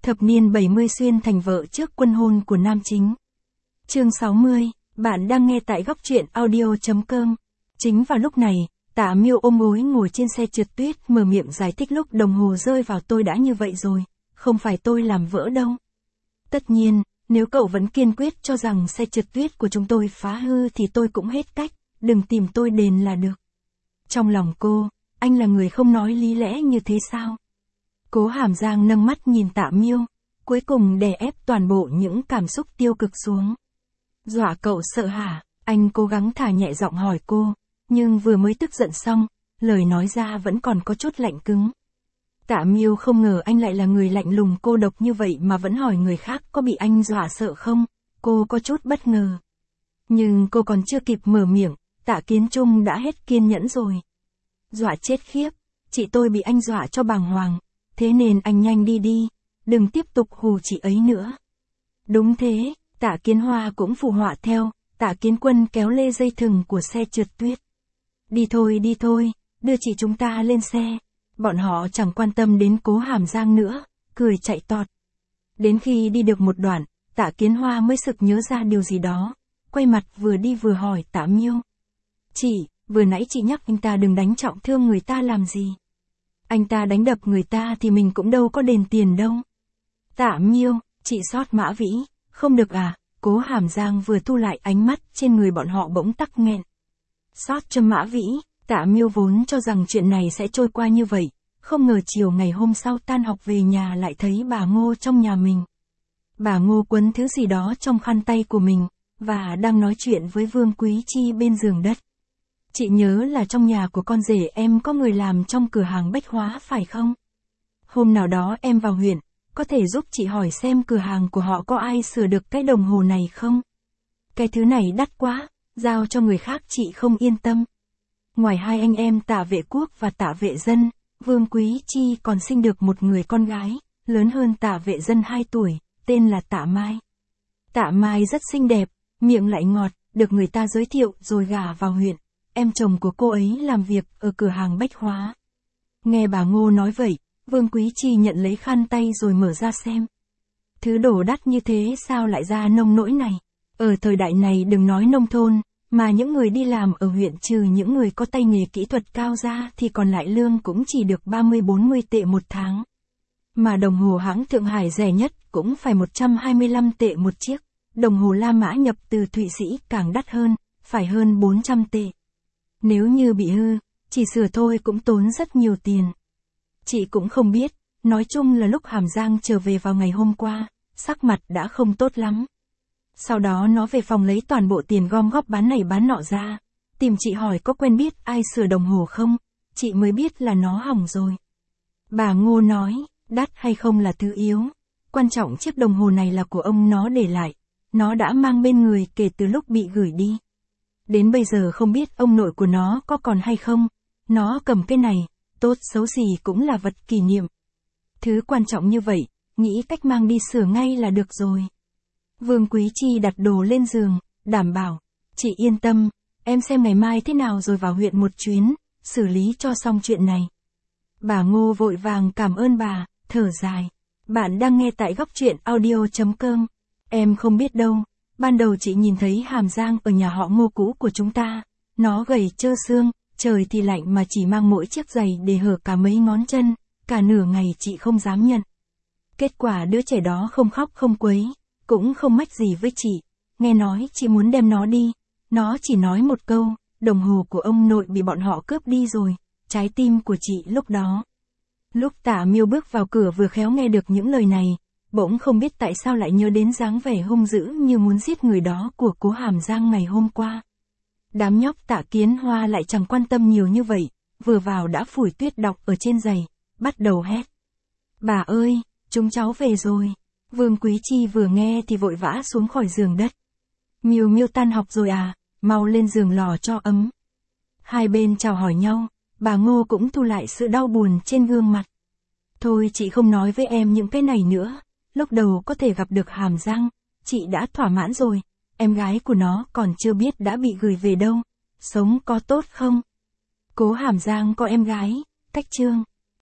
Thập niên 70 xuyên thành vợ trước quân hôn của nam chính. Chương 60, bạn đang nghe tại góc truyện audio.com. Chính vào lúc này, Tạ Miêu ôm gối ngồi trên xe trượt tuyết mở miệng giải thích lúc đồng hồ rơi vào tôi đã như vậy rồi, không phải tôi làm vỡ đâu. Tất nhiên, nếu cậu vẫn kiên quyết cho rằng xe trượt tuyết của chúng tôi phá hư thì tôi cũng hết cách, đừng tìm tôi đền là được. Trong lòng cô, anh là người không nói lý lẽ như thế sao? Cố Hàm Giang nâng mắt nhìn Tạ Miêu, cuối cùng đè ép toàn bộ những cảm xúc tiêu cực xuống. Dọa cậu sợ hả? Anh cố gắng thả nhẹ giọng hỏi cô, nhưng vừa mới tức giận xong, lời nói ra vẫn còn có chút lạnh cứng. Tạ Miêu không ngờ anh lại là người lạnh lùng cô độc như vậy mà vẫn hỏi người khác có bị anh dọa sợ không, cô có chút bất ngờ. Nhưng cô còn chưa kịp mở miệng, Tạ Kiến Trung đã hết kiên nhẫn rồi. Dọa chết khiếp, chị tôi bị anh dọa cho bàng hoàng, thế nên anh nhanh đi đi, đừng tiếp tục hù chị ấy nữa. Đúng thế, Tạ Kiến Hoa cũng phụ họa theo, Tạ Kiến Quân kéo lê dây thừng của xe trượt tuyết. Đi thôi, đưa chị chúng ta lên xe. Bọn họ chẳng quan tâm đến Cố Hàm Giang nữa, cười chạy tọt. Đến khi đi được một đoạn, Tạ Kiến Hoa mới sực nhớ ra điều gì đó, quay mặt vừa đi vừa hỏi Tạ Miêu. Chị, vừa nãy chị nhắc anh ta đừng đánh trọng thương người ta làm gì? Anh ta đánh đập người ta thì mình cũng đâu có đền tiền đâu. Tạ Miêu, chị sót Mã Vĩ, không được à? Cố Hàm Giang vừa thu lại ánh mắt trên người bọn họ bỗng tắc nghẹn. Sót cho Mã Vĩ, Tạ Miêu vốn cho rằng chuyện này sẽ trôi qua như vậy, không ngờ chiều ngày hôm sau tan học về nhà lại thấy bà Ngô trong nhà mình. Bà Ngô quấn thứ gì đó trong khăn tay của mình, và đang nói chuyện với Vương Quý Chi bên giường đất. Chị nhớ là trong nhà của con rể em có người làm trong cửa hàng bách hóa phải không? Hôm nào đó em vào huyện, có thể giúp chị hỏi xem cửa hàng của họ có ai sửa được cái đồng hồ này không? Cái thứ này đắt quá, giao cho người khác chị không yên tâm. Ngoài hai anh em Tạ Vệ Quốc và Tạ Vệ Dân, Vương Quý Chi còn sinh được một người con gái, lớn hơn Tạ Vệ Dân 2 tuổi, tên là Tạ Mai. Tạ Mai rất xinh đẹp, miệng lại ngọt, được người ta giới thiệu rồi gả vào huyện. Em chồng của cô ấy làm việc ở cửa hàng bách hóa. Nghe bà Ngô nói vậy, Vương Quý Chi nhận lấy khăn tay rồi mở ra xem. Thứ đồ đắt như thế sao lại ra nông nỗi này? Ở thời đại này đừng nói nông thôn, mà những người đi làm ở huyện trừ những người có tay nghề kỹ thuật cao ra thì còn lại lương cũng chỉ được 30-40 tệ một tháng. Mà đồng hồ hãng Thượng Hải rẻ nhất cũng phải 125 tệ một chiếc. Đồng hồ La Mã nhập từ Thụy Sĩ càng đắt hơn, phải hơn 400 tệ. Nếu như bị hư, chỉ sửa thôi cũng tốn rất nhiều tiền. Chị cũng không biết, nói chung là lúc Hàm Giang trở về vào ngày hôm qua, sắc mặt đã không tốt lắm. Sau đó nó về phòng lấy toàn bộ tiền gom góp bán này bán nọ ra, tìm chị hỏi có quen biết ai sửa đồng hồ không, chị mới biết là nó hỏng rồi. Bà Ngô nói, đắt hay không là thứ yếu, quan trọng chiếc đồng hồ này là của ông nó để lại, nó đã mang bên người kể từ lúc bị gửi đi. Đến bây giờ không biết ông nội của nó có còn hay không, nó cầm cái này, tốt xấu gì cũng là vật kỷ niệm. Thứ quan trọng như vậy, nghĩ cách mang đi sửa ngay là được rồi. Vương Quý Chi đặt đồ lên giường, đảm bảo, chị yên tâm, em xem ngày mai thế nào rồi vào huyện một chuyến, xử lý cho xong chuyện này. Bà Ngô vội vàng cảm ơn bà, thở dài. Bạn đang nghe tại góc truyện audio.com. Em không biết đâu, ban đầu chị nhìn thấy Hàm Giang ở nhà họ Ngô cũ của chúng ta, nó gầy trơ xương, trời thì lạnh mà chỉ mang mỗi chiếc giày để hở cả mấy ngón chân, cả nửa ngày chị không dám nhận. Kết quả đứa trẻ đó không khóc không quấy, cũng không mách gì với chị, nghe nói chị muốn đem nó đi, nó chỉ nói một câu, đồng hồ của ông nội bị bọn họ cướp đi rồi, trái tim của chị lúc đó. Lúc Tạ Miêu bước vào cửa vừa khéo nghe được những lời này, bỗng không biết tại sao lại nhớ đến dáng vẻ hung dữ như muốn giết người đó của Cố Hàm Giang ngày hôm qua. Đám nhóc Tạ Kiến Hoa lại chẳng quan tâm nhiều như vậy, vừa vào đã phủi tuyết đọng ở trên giày, bắt đầu hét. Bà ơi, chúng cháu về rồi. Vương Quý Chi vừa nghe thì vội vã xuống khỏi giường đất. Miêu Miêu tan học rồi à, mau lên giường lò cho ấm. Hai bên chào hỏi nhau, bà Ngô cũng thu lại sự đau buồn trên gương mặt. Thôi chị không nói với em những cái này nữa, lúc đầu có thể gặp được Hàm Giang, chị đã thỏa mãn rồi, em gái của nó còn chưa biết đã bị gửi về đâu, sống có tốt không? Cố Hàm Giang có em gái, cách chương.